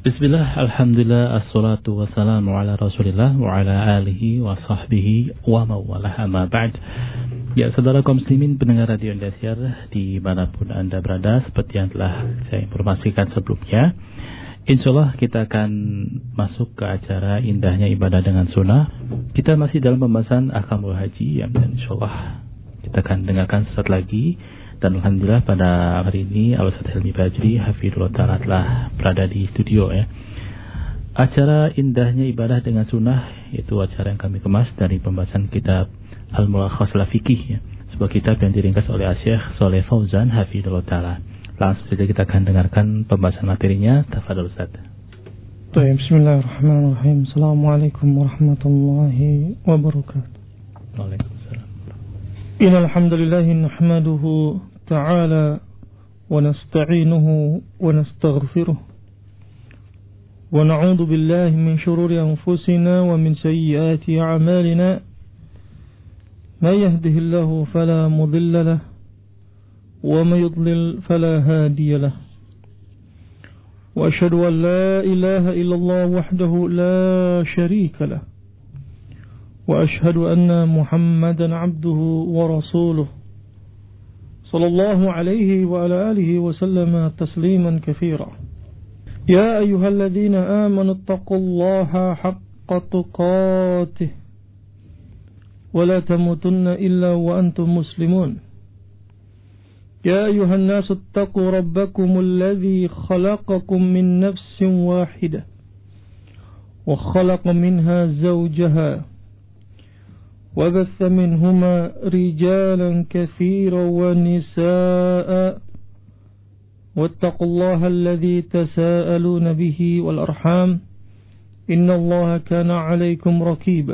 Bismillah, alhamdulillah, assalatu wassalamu ala rasulillah wa ala alihi wa sahbihi wa mawalah amma ba'd. Ya, saudara kaum muslimin pendengar Radio Indosiar dimanapun Anda berada, seperti yang telah saya informasikan sebelumnya, insyaallah kita akan masuk ke acara indahnya ibadah dengan sunnah. Kita masih dalam pembahasan ahkamul haji yang insyaallah kita akan dengarkan sesaat lagi. Dan alhamdulillah pada hari ini Al-Ustaz Helmi Bajri hafizahullah ta'ala telah berada di studio ya. Acara indahnya ibadah dengan sunnah itu acara yang kami kemas dari pembahasan kitab Al-Mulakhas Al-Fiqih ya. Sebuah kitab yang diringkas oleh Syekh Shalih Fauzan hafizahullah ta'ala. Langsung saja kita akan dengarkan pembahasan materinya. Tafadhol Ustaz. Bismillahirrahmanirrahim. Assalamualaikum warahmatullahi wabarakatuh. Waalaikumsalam. Innal hamdalillah nahmaduhu تعالى ونستعينه ونستغفره ونعوذ بالله من شرور أنفسنا ومن سيئات أعمالنا ما يهده الله فلا مضل له وما يضلل فلا هادي له وأشهد أن لا إله إلا الله وحده لا شريك له وأشهد أن محمدا عبده ورسوله صلى الله عليه وعلى آله وسلم تسليما كثيرا يا أيها الذين آمنوا اتقوا الله حق تقاته ولا تموتن إلا وأنتم مسلمون يا أيها الناس اتقوا ربكم الذي خلقكم من نفس واحدة وخلق منها زوجها وبث منهما رجالا كثيرا ونساء واتقوا الله الذي تساءلون به والأرحام إن الله كان عليكم رقيبا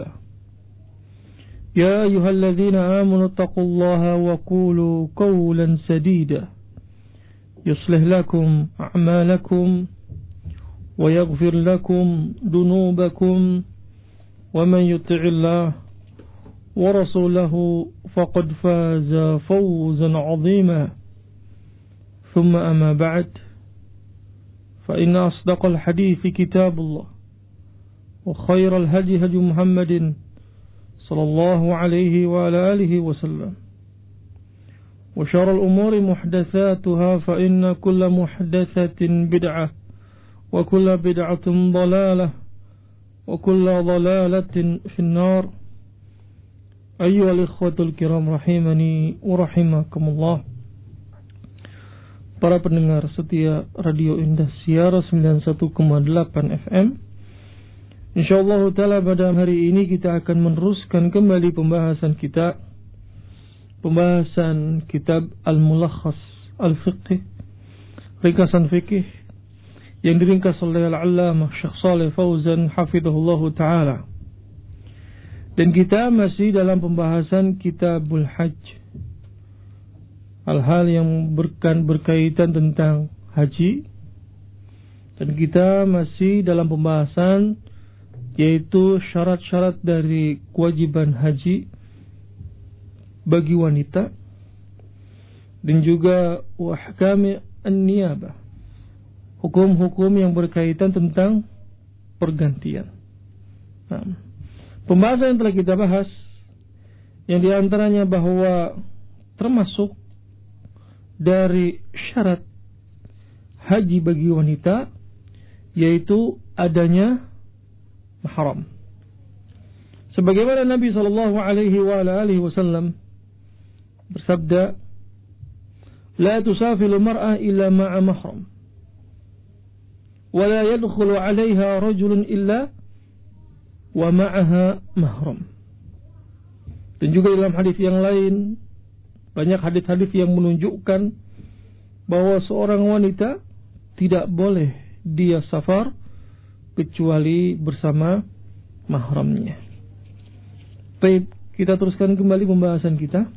يا أيها الذين آمنوا اتقوا الله وقولوا قولا سديدا يصلح لكم أعمالكم ويغفر لكم ذنوبكم ومن يطع الله ورسوله فقد فاز فوزا عظيما ثم أما بعد فإن أصدق الحديث كتاب الله وخير الهدي هدي محمد صلى الله عليه وعلى آله وسلم وشر الأمور محدثاتها فإن كل محدثة بدعة وكل بدعة ضلالة وكل ضلالة في النار. Ayyuhal ikhwatul kiram rahimani wa rahimakumullah. Para pendengar setia Radio Indosiar 91,8 FM. Insyaallah taala pada hari ini kita akan meneruskan kembali pembahasan kitab Al-Mulakhas Al-Fiqh, ringkasan fikih yang diringkas oleh Al-Allamah Syekh Shalih Fauzan hafizahullah taala. Dan kita masih dalam pembahasan Kitabul Hajj, hal-hal yang berkaitan tentang haji. Dan kita masih dalam pembahasan yaitu syarat-syarat dari kewajiban haji bagi wanita, dan juga ahkam an-niyabah, hukum-hukum yang berkaitan tentang pergantian. Pembahasan yang telah kita bahas, yang diantaranya bahwa termasuk dari syarat haji bagi wanita yaitu adanya mahram. Sebagaimana Nabi sallallahu alaihi wasallam bersabda, "La tusafilu mar'a illa ma'a mahram, wa la yadkhulu 'alaiha rajulun illa wa ma'aha mahram." Dan juga dalam hadis yang lain, banyak hadis-hadis yang menunjukkan bahwa seorang wanita tidak boleh dia safar kecuali bersama mahramnya. Baik, kita teruskan kembali pembahasan kita.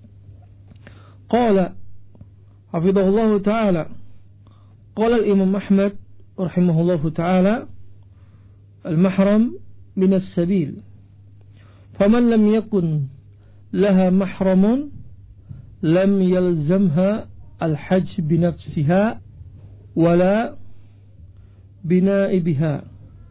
Qala hafizahullah ta'ala, qala al-Imam Ahmad rahimahullah ta'ala, al-mahram من السبيل فمن لم يكن لها محرم لم يلزمها الحج بنفسها ولا bina'i biha.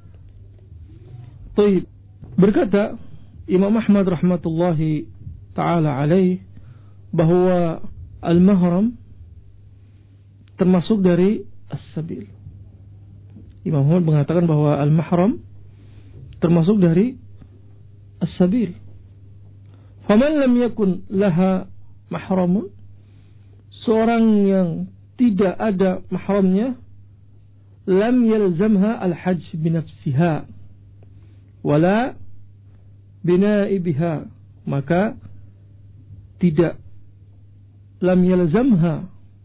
Baik. Berkata Imam Ahmad rahmatullahi ta'ala alaih bahwa al-mahram termasuk dari as-sabil. Imam Ahmad mengatakan bahwa al-mahram termasuk dari as-sabil. Faman lam yakun laha mahramun, seorang yang tidak ada mahramnya, lam yalzamha al-hajj binafsiha wala bina'i biha, maka tidak lam yalzamha,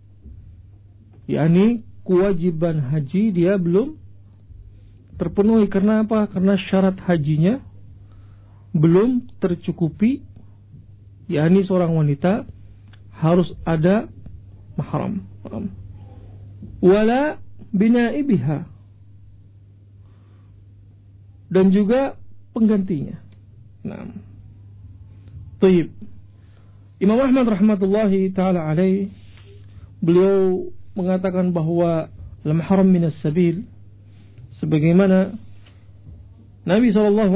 yakni kewajiban haji dia belum terpenuhi. Karena apa? Karena syarat hajinya belum tercukupi, yakni seorang wanita harus ada mahram. Wala bina'i biha, dan juga penggantinya. Nah, Taib. Imam Ahmad rahmatullahi ta'ala alaih, beliau mengatakan bahwa al-mahram minas sabil, sebagaimana Nabi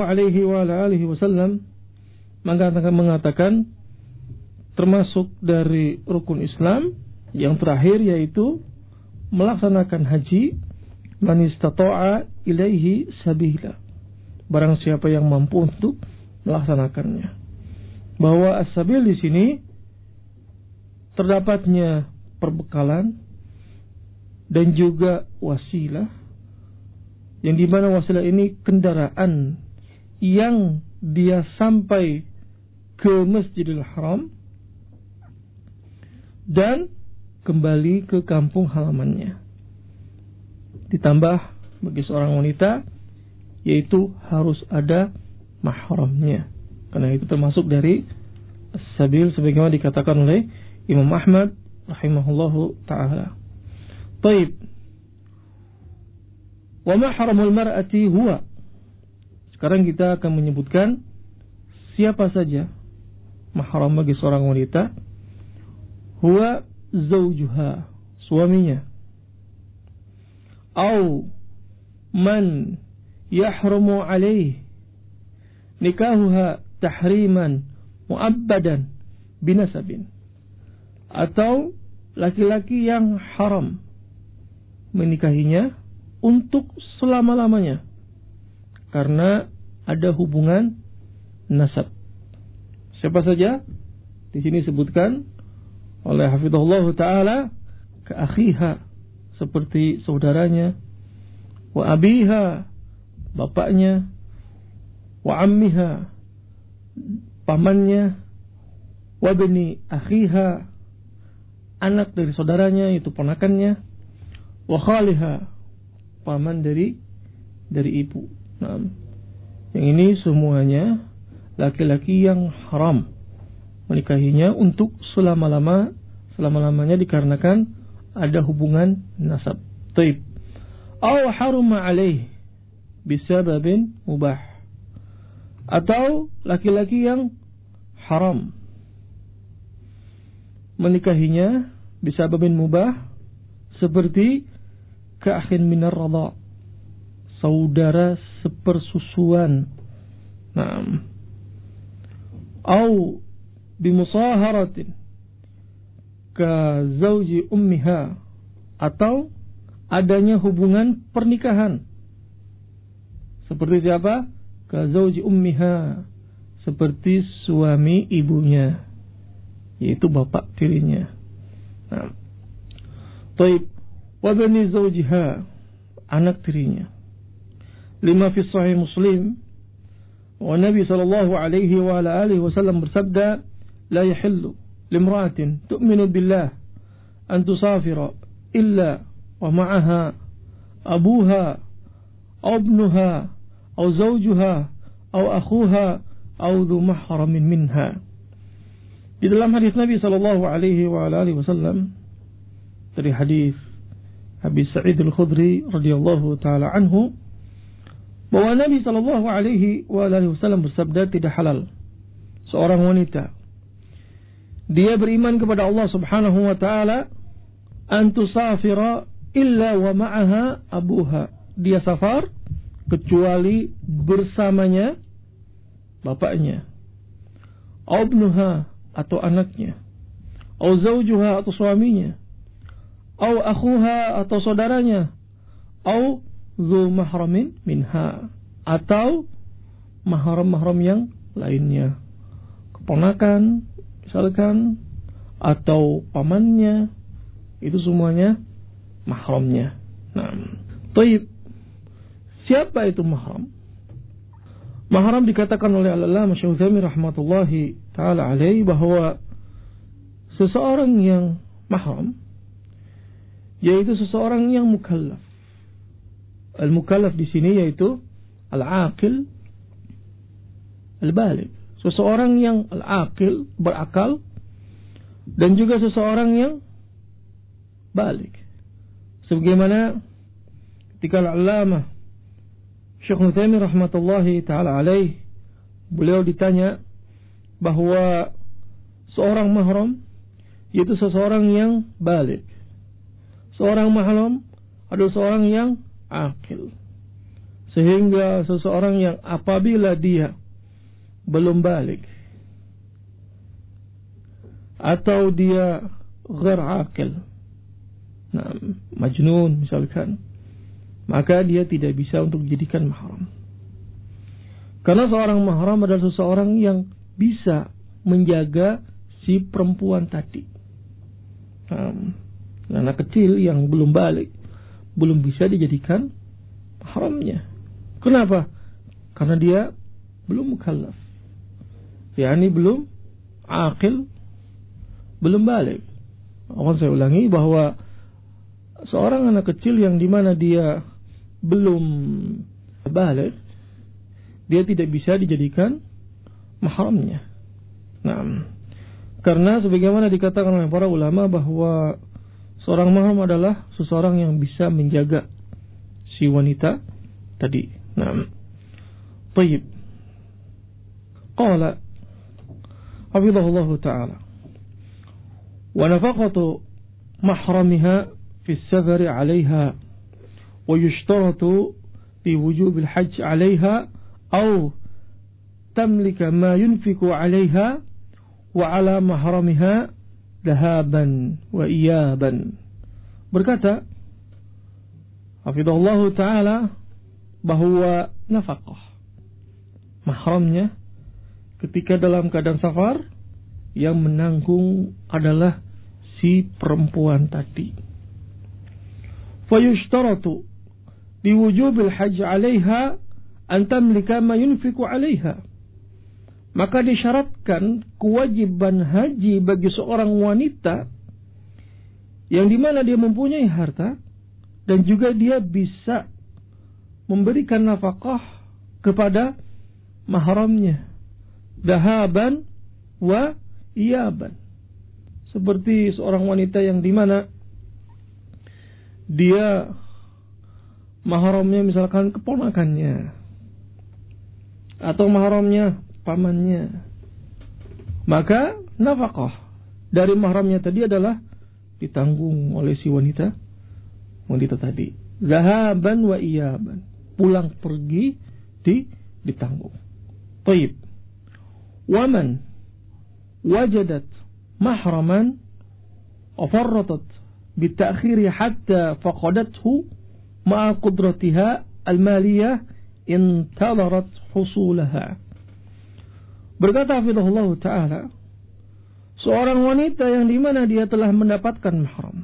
SAW mengatakan termasuk dari rukun Islam yang terakhir, yaitu melaksanakan haji, man istata'a ilaihi sabila, barang siapa yang mampu untuk melaksanakannya. Bahwa as-sabil di sini terdapatnya perbekalan dan juga wasilah, yang dimana wasilah ini kendaraan yang dia sampai ke Masjidil Haram dan kembali ke kampung halamannya. Ditambah bagi seorang wanita, yaitu harus ada mahramnya. Karena itu termasuk dari as-sabil, sebagaimana dikatakan oleh Imam Ahmad rahimahullahu ta'ala. Baik. Wa mahramul mar'ati huwa. Sekarang kita akan menyebutkan siapa saja mahram bagi seorang wanita. Huwa zawjuha, suaminya. Au man yahrumu alaih nikahuha tahriman mu'abbadan binasabin, atau laki-laki yang haram menikahinya untuk selama-lamanya karena ada hubungan nasab. Siapa saja? Di sini sebutkan oleh hafizahullah ta'ala, ke akhiha, seperti saudaranya, wa abiha, bapaknya, wa ammiha, pamannya, wa bani akhiha, anak dari saudaranya, itu ponakannya, wa khaliha, paman dari ibu. Nah, yang ini semuanya laki-laki yang haram menikahinya untuk selama-lamanya dikarenakan ada hubungan nasab. Taib. Aw haruma alaih bisababin mubah, atau laki-laki yang haram menikahinya bisababin mubah, seperti ka'akhin minar radha, saudara sepersusuan. Naam. Au bimusaharatin ka zauji ummiha, atau adanya hubungan pernikahan. Seperti siapa? Ka zauji ummiha, seperti suami ibunya, yaitu bapak tirinya. Nah, taib. Wa bani zaujiha, anak tirinya. Lima fi sahih Muslim, wa Nabi sallallahu alaihi wa ala alihi wasallam bersabda, la yahillu limra'atin tu'minu billah an tusafira illa wa ma'aha abuha aw ibnuha aw zawjuha aw akhuha aw dhu mahramin minha. Di dalam hadis Nabi sallallahu alaihi wa ala alihi wasallam, dari hadis Abi Sa'id Al-Khudri radhiyallahu taala anhu, bahwa Nabi sallallahu alaihi wa alihi wasallam bersabda, tidak halal seorang wanita dia beriman kepada Allah Subhanahu wa taala an tusafira illa wa ma'aha abuha dia safar kecuali bersamanya bapaknya, au ibnuha atau anaknya, au zaujuha atau suaminya, au akhuha atau saudaranya, au dzu mahramin minha atau mahram-mahram yang lainnya, keponakan misalkan atau pamannya, itu semuanya mahramnya. Nah, taib. Siapa itu mahram? Mahram dikatakan oleh Al-Allamah Syekh Utsaimin rahmatullahi taala alaihi bahwa seseorang yang mahram yaitu seseorang yang mukallaf. Al-mukallaf di sini yaitu al-aqil al-baligh. Seseorang yang al-aqil, berakal, dan juga seseorang yang baligh. Sebagaimana ketika Al-Allamah Syekh Utsaimin rahmatullahi taala alaih, beliau ditanya bahwa seorang mahram yaitu seseorang yang baligh. Seorang mahram adalah seorang yang akil. Sehingga seseorang yang apabila dia belum baligh atau dia ghair akil, majnun misalkan, maka dia tidak bisa untuk dijadikan mahram. Karena seorang mahram adalah seseorang yang bisa menjaga si perempuan tadi. Anak kecil yang belum balik belum bisa dijadikan mahramnya. Kenapa? Karena dia belum mukallaf, yakni belum akil, belum balik. Akan saya ulangi bahwa seorang anak kecil yang dimana dia belum balik, dia tidak bisa dijadikan mahramnya. Nah, karena sebagaimana dikatakan oleh para ulama bahwa seorang mahram adalah seseorang yang bisa menjaga si wanita tadi. Nah, tayyib. Qala hafizahullahu ta'ala wa nafaqatu mahramiha fi as-safari 'alayha ويشترط في وجوب الحج عليها أو تملك ما ينفق عليها وعلى محرمها ذهابا وإيابا. Berkata hafizahullahu ta'ala bahwa nafkah mahramnya ketika dalam keadaan safar yang menanggung adalah si perempuan tadi. Fayushtaratu biwujubil hajj 'alaiha an tamlika ma yunfiqu 'alaiha. Maka disyaratkan kewajiban haji bagi seorang wanita yang dimana dia mempunyai harta dan juga dia bisa memberikan nafkah kepada mahramnya, dahaban wa iyaban. Seperti seorang wanita yang dimana dia mahramnya misalkan keponakannya atau mahramnya pamannya, maka nafkah dari mahramnya tadi adalah ditanggung oleh si wanita tadi. Zahaban wa iyaban, pulang pergi ditanggung. Taib. Waman wajadat mahraman afarratat bita'khiri hatta faqadathu ma'a qudratiha al-maliyah intadarat husulaha. Berkata hafizahullah ta'ala, seorang wanita yang dimana dia telah mendapatkan mahram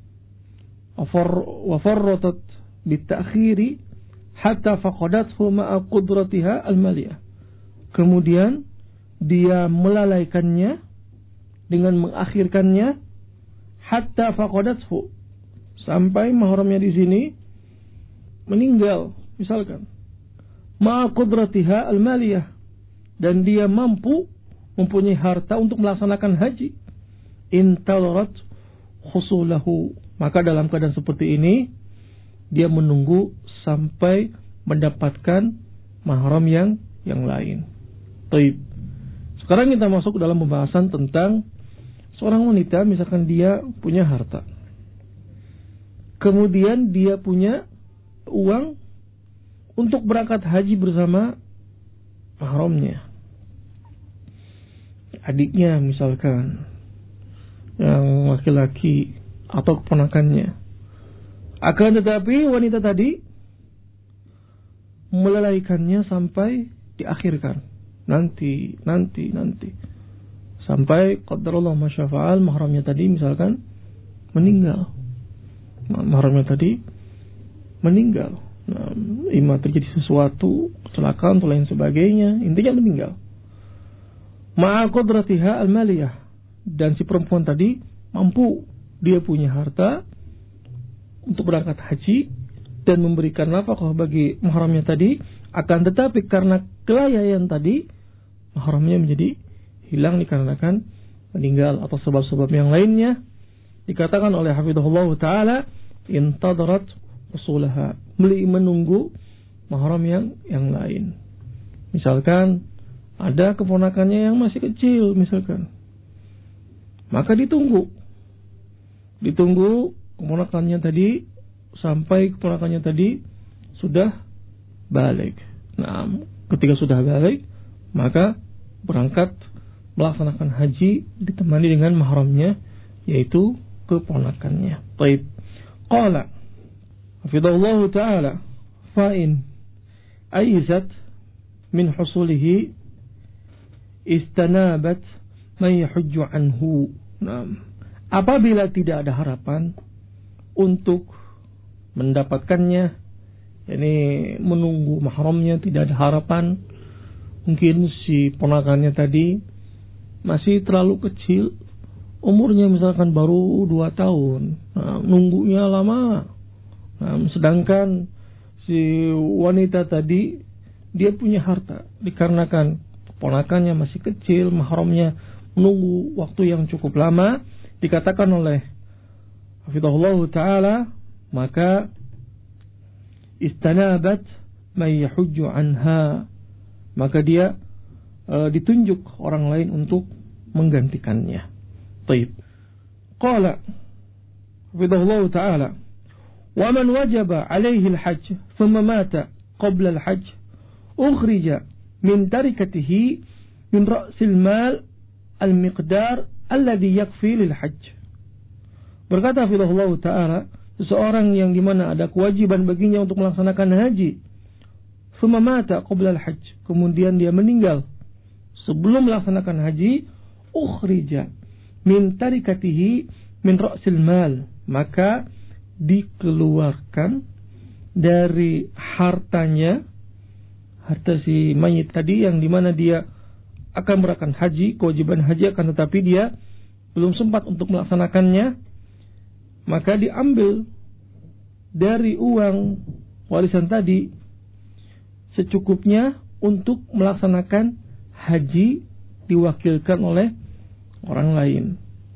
wafarratat bita'khiri hatta faqadathu ma'a qudratiha al-maliyah, kemudian dia melalaikannya dengan mengakhirkannya hatta faqadathu, sampai mahramnya di sini meninggal misalkan, ma'a qudratiha al-maliyah, dan dia mampu mempunyai harta untuk melaksanakan haji, intadarat husulahu, maka dalam keadaan seperti ini dia menunggu sampai mendapatkan mahram yang lain. Taib. Sekarang kita masuk dalam pembahasan tentang seorang wanita, misalkan dia punya harta, kemudian dia punya uang untuk berangkat haji bersama mahramnya. Adiknya misalkan, yang laki-laki atau keponakannya. Akan tetapi wanita tadi melalaikannya sampai diakhirkan. Nanti. Sampai qadarullah masyafa'al, mahramnya tadi misalkan meninggal. Mahramnya tadi meninggal. Nah, imma terjadi sesuatu, kecelakaan atau lain sebagainya, intinya meninggal. Ma'a qudratiha al-maliyah, dan si perempuan tadi mampu, dia punya harta untuk berangkat haji dan memberikan nafkah bagi mahramnya tadi. Akan tetapi karena kelalaian tadi, mahramnya menjadi hilang dikarenakan meninggal atau sebab-sebab yang lainnya. Dikatakan oleh hafizahullah ta'ala, intadarat usulaha, menunggu mahram yang lain. Misalkan ada keponakannya yang masih kecil misalkan, maka ditunggu keponakannya tadi sampai keponakannya tadi sudah balik. Nah, ketika sudah balik, maka berangkat melaksanakan haji ditemani dengan mahramnya, yaitu keponakannya. Baik. Qala hafidhahullahu ta'ala, fa'in aizat min husulihi istanabat man yahujju anhu. Nah, apabila tidak ada harapan untuk mendapatkannya, yakni menunggu mahramnya, tidak ada harapan, mungkin si ponakannya tadi masih terlalu kecil, umurnya misalkan baru 2 tahun, nah, nunggunya lama. Nah, sedangkan si wanita tadi dia punya harta, dikarenakan ponakannya masih kecil, mahramnya menunggu waktu yang cukup lama, dikatakan oleh hafizahullah ta'ala, maka istanabat man yahujju anha, maka dia ditunjuk orang lain untuk menggantikannya. Baik. Qala hafizahullah ta'ala, wa man wajaba alaihi al-hajj thumma mata qabla al-hajj ukhrija min tarikatihi min ra'sil mal al-miqdar alladhi yakfi lil hajj. Berkata hafizahullah ta'ala, seseorang yang dimana ada kewajiban baginya untuk melaksanakan haji, thumma mata qabla al-hajj, kemudian dia meninggal sebelum melaksanakan haji, ukhrija min tarikatihi min ra'sil mal, maka dikeluarkan dari hartanya, harta si mayit tadi yang dimana dia akan berangkat haji, kewajiban haji, akan tetapi dia belum sempat untuk melaksanakannya, maka diambil dari uang warisan tadi secukupnya untuk melaksanakan haji, diwakilkan oleh orang lain.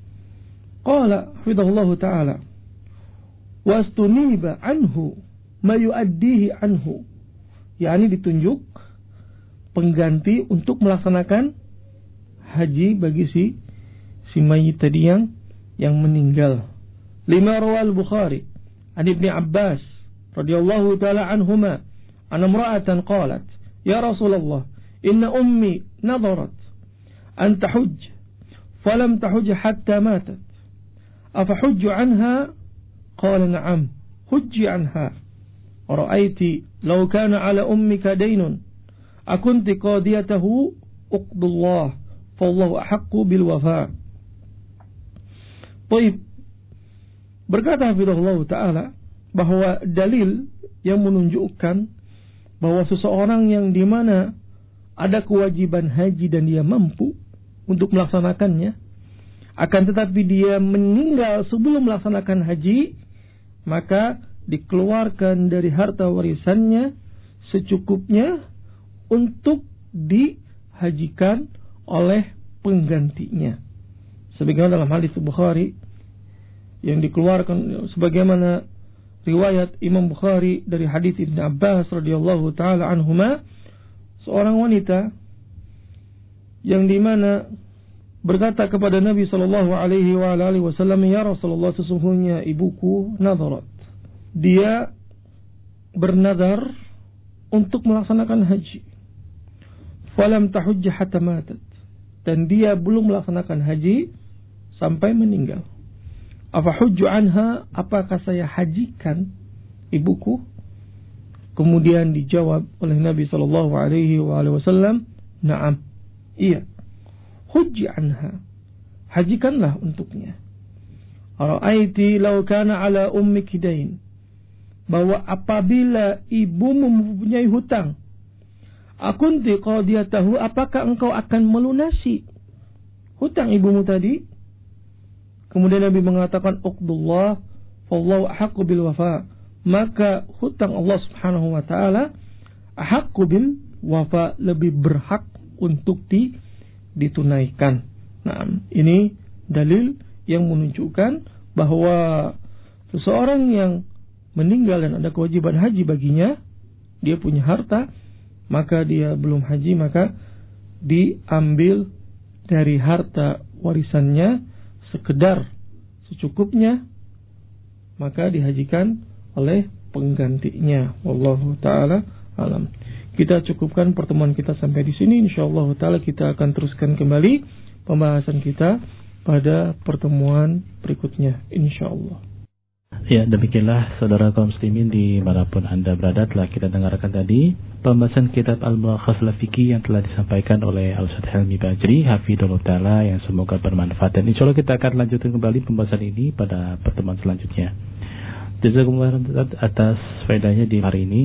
Qala hafidhahullahu ta'ala, wastuniba anhu ma yuaddihi anhu, yakni ditunjuk pengganti untuk melaksanakan haji bagi si mayit tadi yang meninggal. Lima rawal Bukhari an Ibni Abbas radhiyallahu ta'ala anhuma anna imra'atan qalat, ya Rasulullah, inna ummi nadarat an tahujj falam tahujj hatta matat, afahujju anha? Qala na'am, hujji anha. Ra'aiti law kana ala ummika daynun akunti qadiyatahu uqdullah fallahu ahaqqu bil wafa. Baik. Berkata hafizahullah ta'ala bahwa dalil yang menunjukkan bahwa seseorang yang dimana ada kewajiban haji dan dia mampu untuk melaksanakannya, akan tetapi dia meninggal sebelum melaksanakan haji, maka dikeluarkan dari harta warisannya secukupnya untuk dihajikan oleh penggantinya. Sebagaimana dalam hadis Bukhari yang dikeluarkan, sebagaimana riwayat Imam Bukhari dari hadis Ibn Abbas radhiyallahu taala anhuma, seorang wanita yang dimana berkata kepada Nabi sallallahu alaihi wasallam, ya Rasulullah, sesungguhnya ibuku nadarat, dia bernadar untuk melaksanakan haji. Falam tahujja hatta matat. Dan dia belum melaksanakan haji sampai meninggal. Afa hujju anha, apakah saya hajikan ibuku? Kemudian dijawab oleh Nabi sallallahu alaihi wasallam, "Na'am." Iya. Hujji anha. Hajikanlah untuknya. Ara'aiti law kana ala ummiki dain. Bahwa apabila ibumu mempunyai hutang, akunti qadiyatahu, apakah engkau akan melunasi hutang ibumu tadi? Kemudian Nabi mengatakan, uqdullah fallahu ahaqqu bil wafa. Maka hutang Allah Subhanahu wa taala ahaqqu bil wafa, lebih berhak untuk ditunaikan. Nah, ini dalil yang menunjukkan bahwa seseorang yang meninggal dan ada kewajiban haji baginya, dia punya harta, maka dia belum haji, maka diambil dari harta warisannya sekedar secukupnya, maka dihajikan oleh penggantinya. Wallahu taala alam. Kita cukupkan pertemuan kita sampai di sini. Insyaallah taala kita akan teruskan kembali pembahasan kita pada pertemuan berikutnya, insyaallah. Ya, demikianlah saudara kaum muslimin dimanapun Anda berada, telah kita dengarkan tadi pembahasan kitab Al-Mulakhas Al-Fiqhi yang telah disampaikan oleh Al-Ustaz Helmi Bajri hafidhullah ta'ala, yang semoga bermanfaat. Dan insya Allah kita akan lanjutkan kembali pembahasan ini pada pertemuan selanjutnya. Jazakumullah atas faedahnya di hari ini,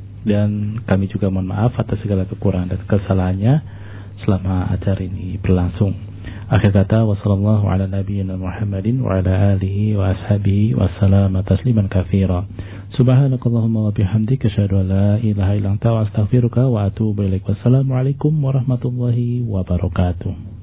dan kami juga mohon maaf atas segala kekurangan dan kesalahannya selama acara ini berlangsung. Akhir kata, wassallallahu ala nabiyyina Muhammadin wa ala alihi wa ashabihi wa sallama tasliman katsira. Subhanakallahumma wa bihamdika asyhadu an la ilaha illa anta wa astaghfiruka wa atubu ilaik. Wassalamu alaikum warahmatullahi wabarakatuh.